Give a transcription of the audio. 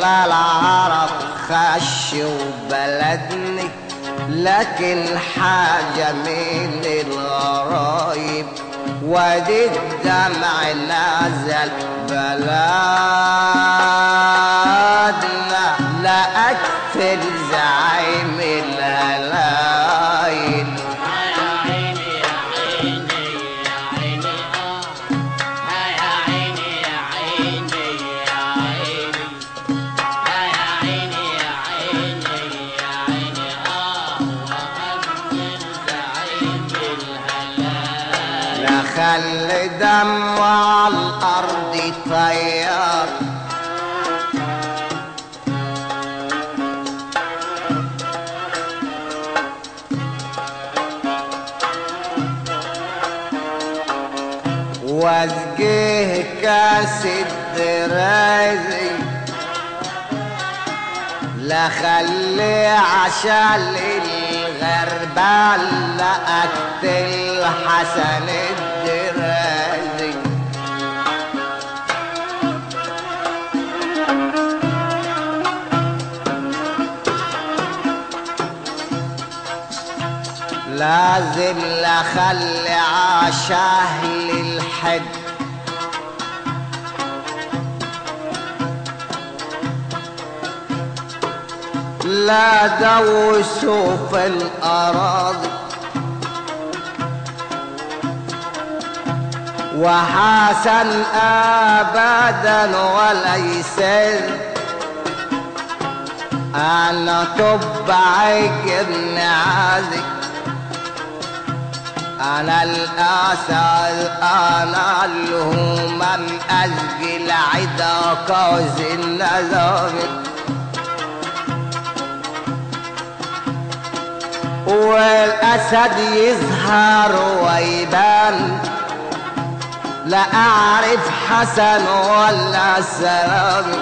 لما العرب خشوا بلدني لكن حاجة من الغرايب وادي الدمع نزل بلادنا لقت في الزعيم الهلايل. خلي دم على الأرض طيار واسقيه كاس الدرازي لا خلي عشان الغربان لا اقتل حسن الدرازي. لازم لخلي عشاه للحد لا دوسوا في الأراضي وحسن أبدا وليس أنا تبعي ابن عزي أنا الأسد أنا الهمم أسقي العدا كوز النزامل والأسد يظهر ويبان لا أعرف حسن ولا سلام